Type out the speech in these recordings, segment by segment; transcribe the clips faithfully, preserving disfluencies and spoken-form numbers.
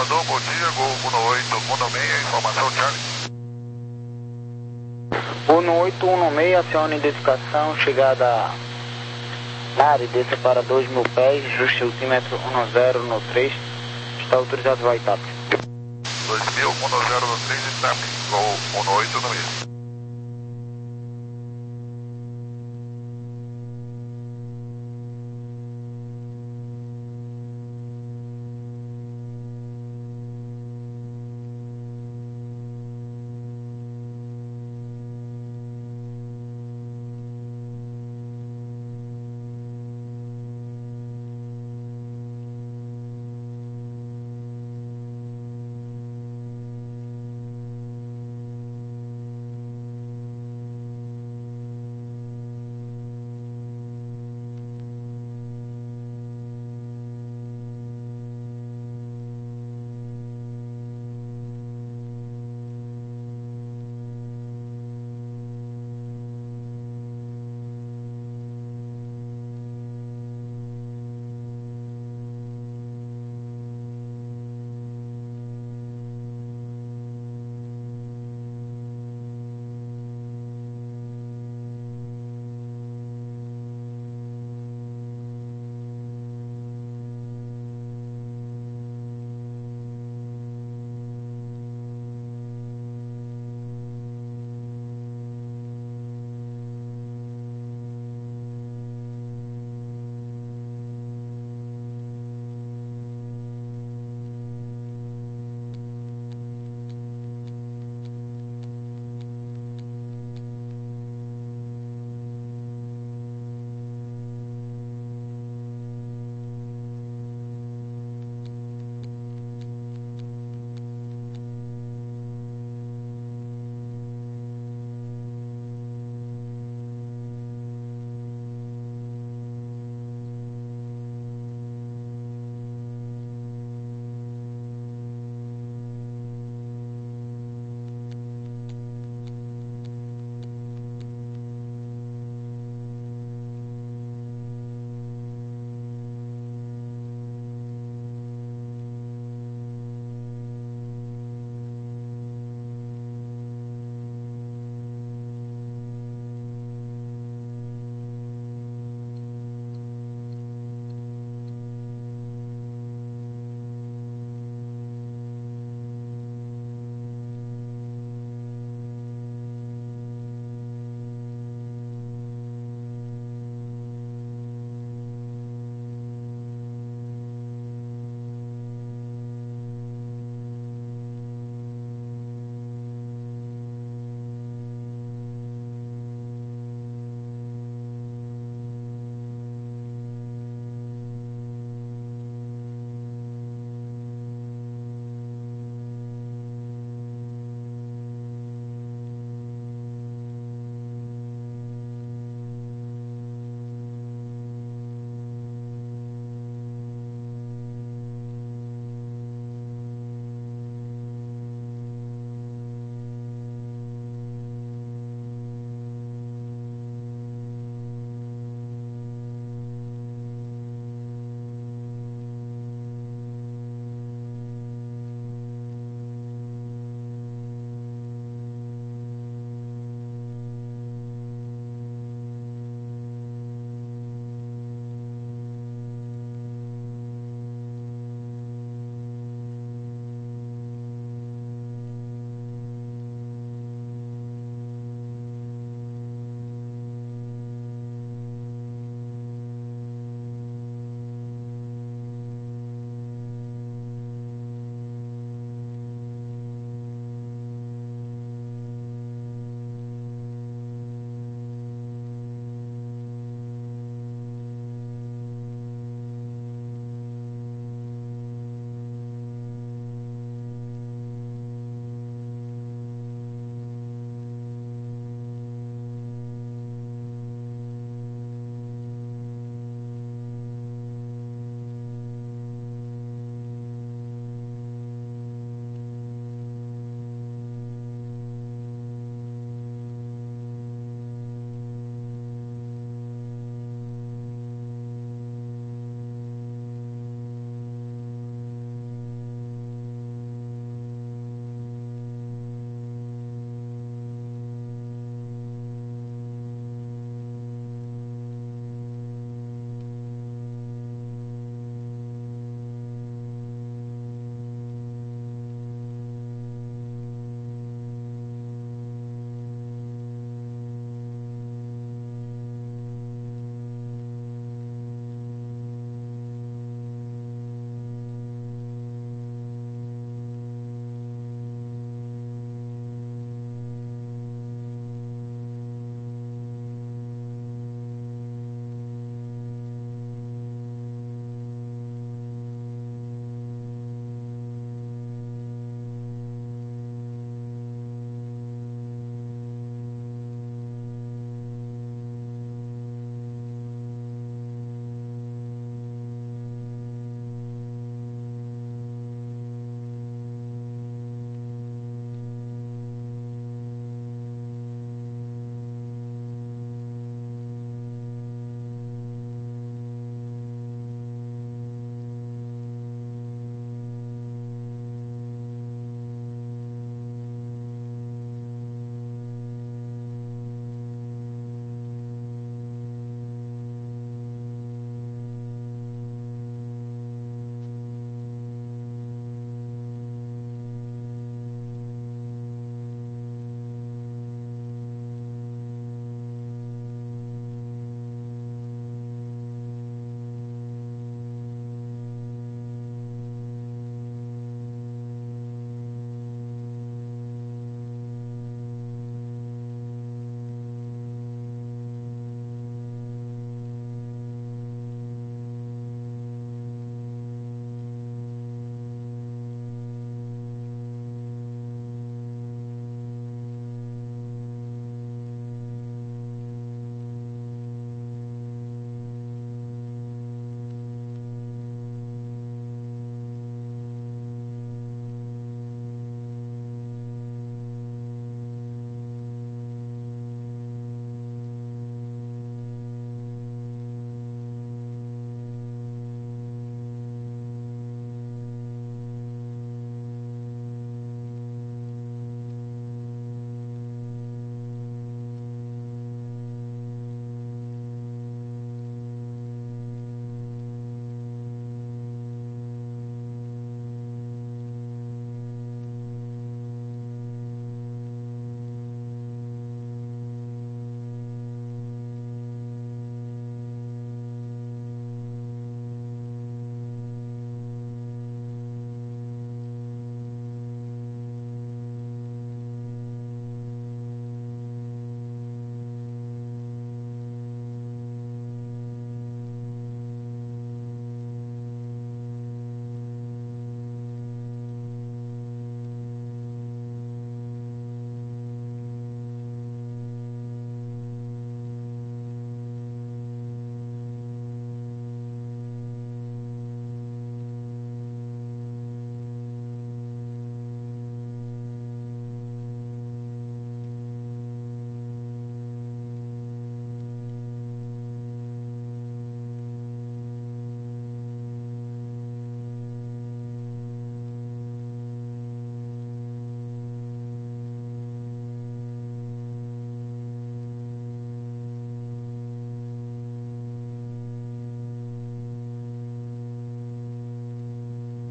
Salvador, bom dia, Gol um oito um seis, informação Charlie. um oito um seis, aciona identificação, chegada na área, desça para dois mil pés, ajuste altímetro um zero no três, está autorizado o ITAP. dois mil, um zero no três, ITAP, Gol um oito um seis.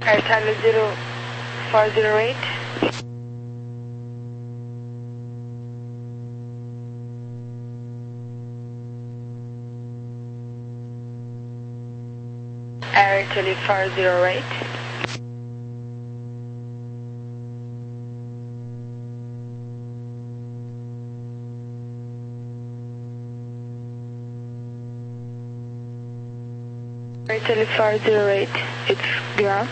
Air Charlie zero four zero eight. Air Charlie four zero eight. Air Charlie four zero eight, it's ground.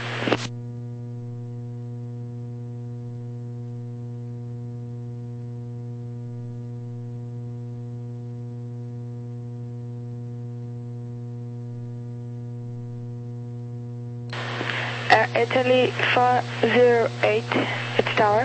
Air Italy four zero eight, it's tower.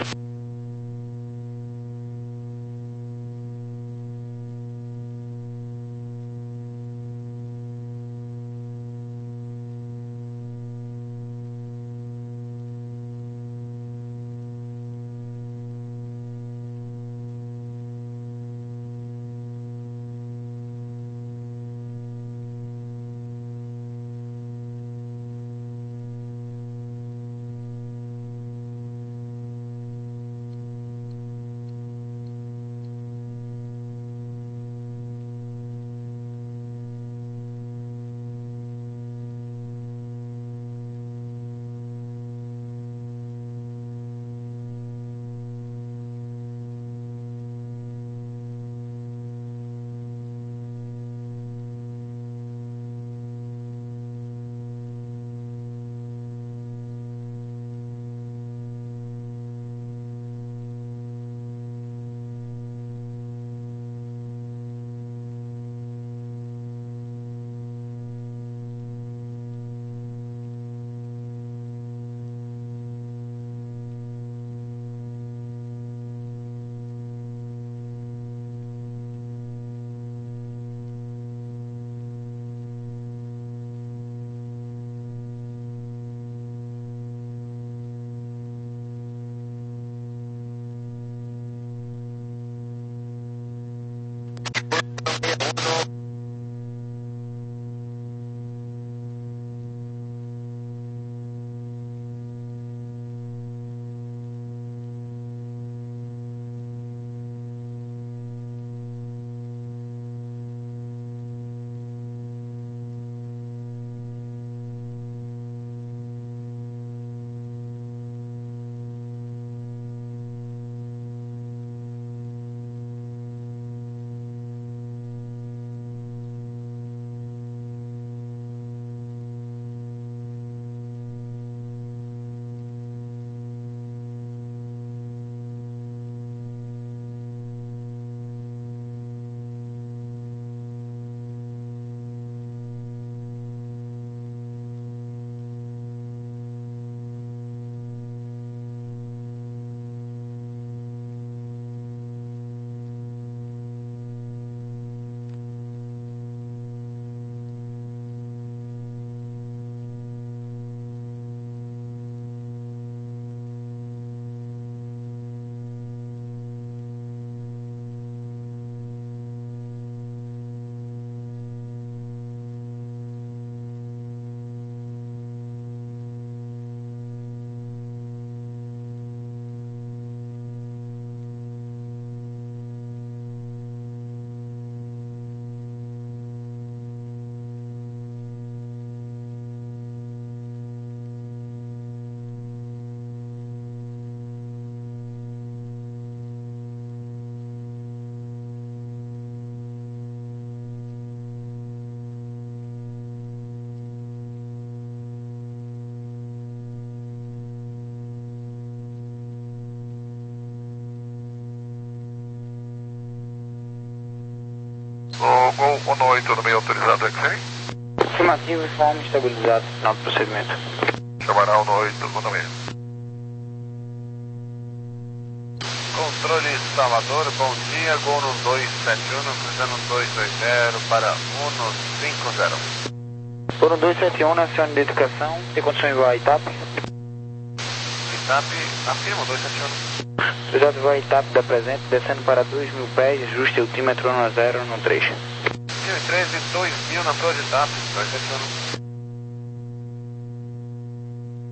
O Gol um oito no meio autorizado, X-Ray? Afirmativo, informe estabilizado, final do procedimento. Chamará um oito no meio. Controle Salvador, bom dia, Gol no dois sete um, cruzando dois dois zero para um cinco zero. Gol no dois sete um, acione de identificação, tem condições de voar a Itap? Itap, afirma dois sete um. Autorizado de voar a Itap da presente, descendo para dois mil pés, ajuste altímetro um zero no três. mil e treze, dois mil na proa de Itap, dois sete um.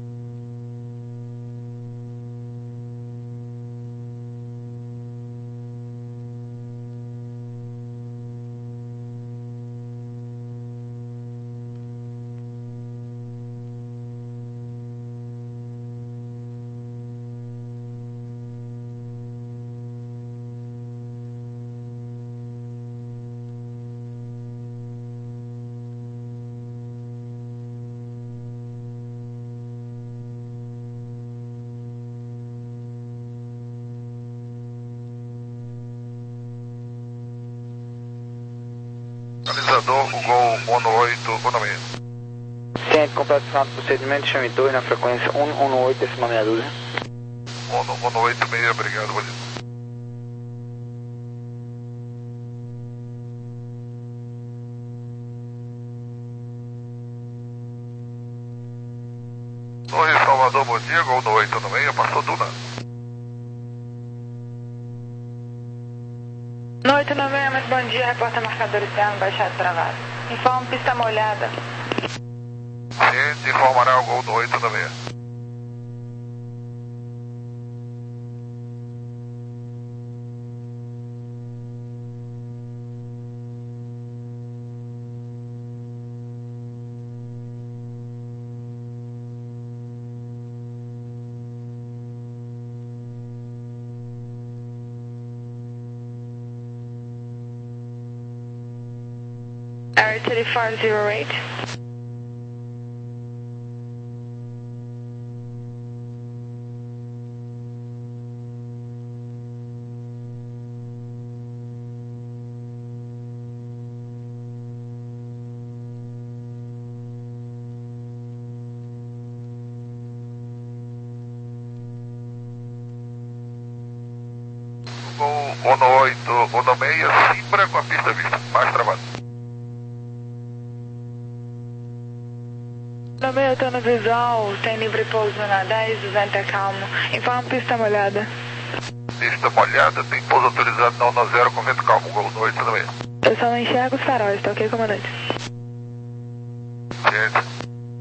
Tranquilizador, o Gol um oito um seis. Ciente, completação do procedimento, chame dois na frequência um um oito, décima meia dúzia. um oito seis, obrigado, valeu. Torre Salvador, bom dia, Gol um oito um seis, passou Duna. No oito nove seis, muito bom dia, repórter marcador externo, baixado travado. Informe pista molhada. Ciente, informará o Gol um oito um seis. Air three four zero eight. Gol um oito um seis, Simbra com a pista vista, mais travado. No meio, tô no visual, tem livre pouso na dez, o vento é calmo. Informe pista molhada. Pista molhada, tem pouso autorizado na um zero com vento calmo, Gol um oito um seis. Eu só não enxergo os faróis, tá ok, comandante? Ciente.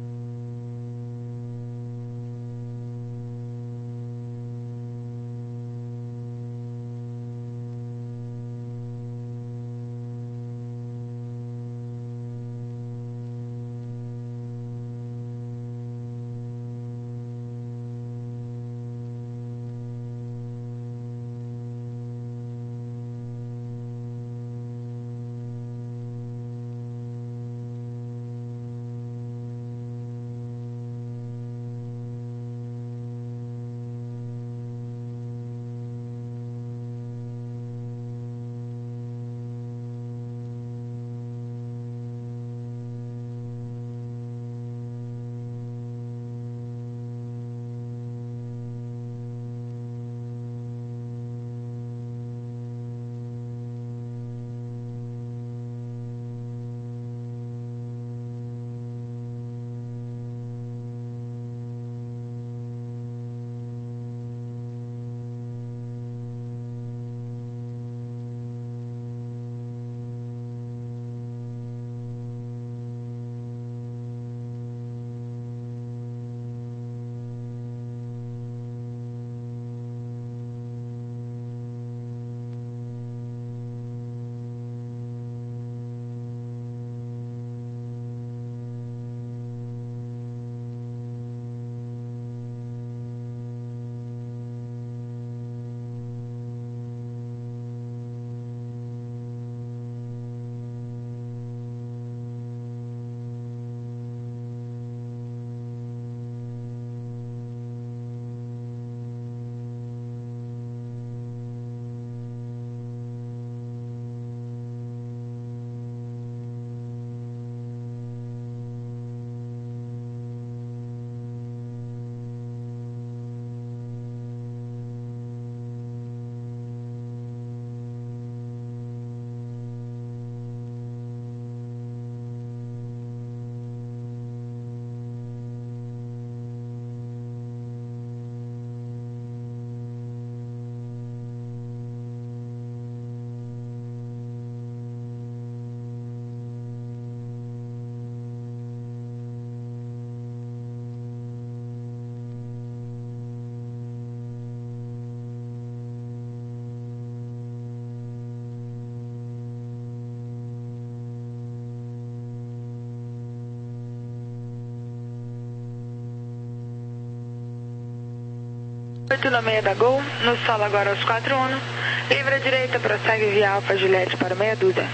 oito nove seis da Gol, no solo agora aos quatro um. Livre à direita, prossegue via Alfa Juliette para meia dúzia.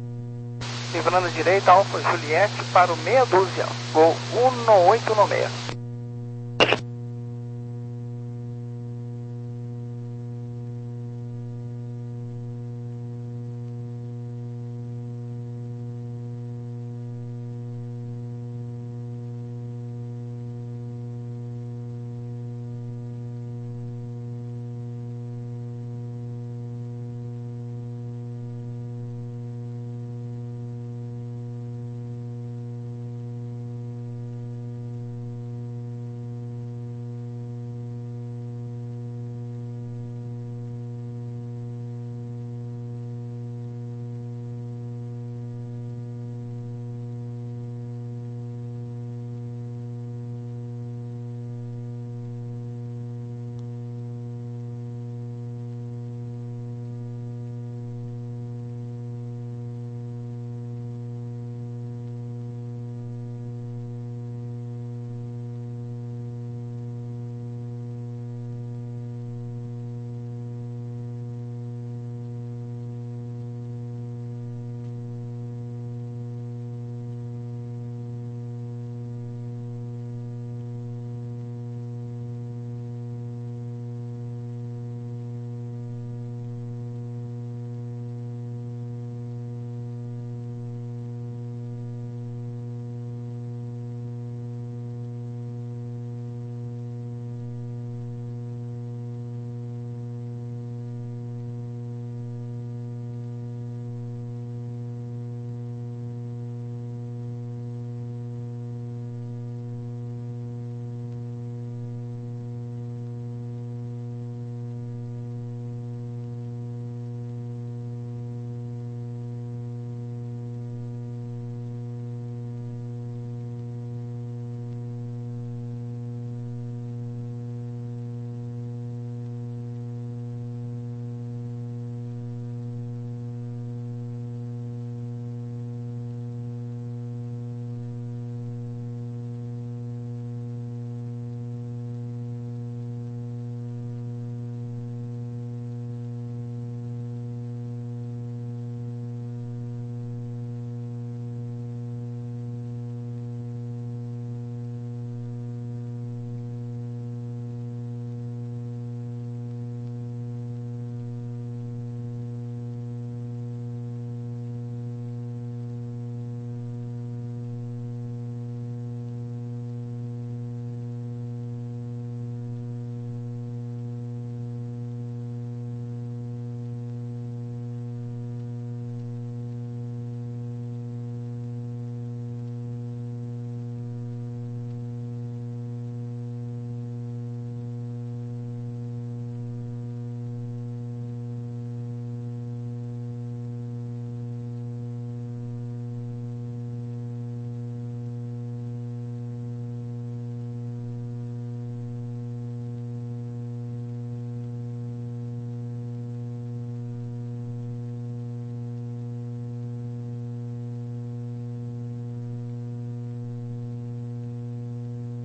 Livrando à direita, Alfa Juliette para o meia dúzia. Gol um oito um seis.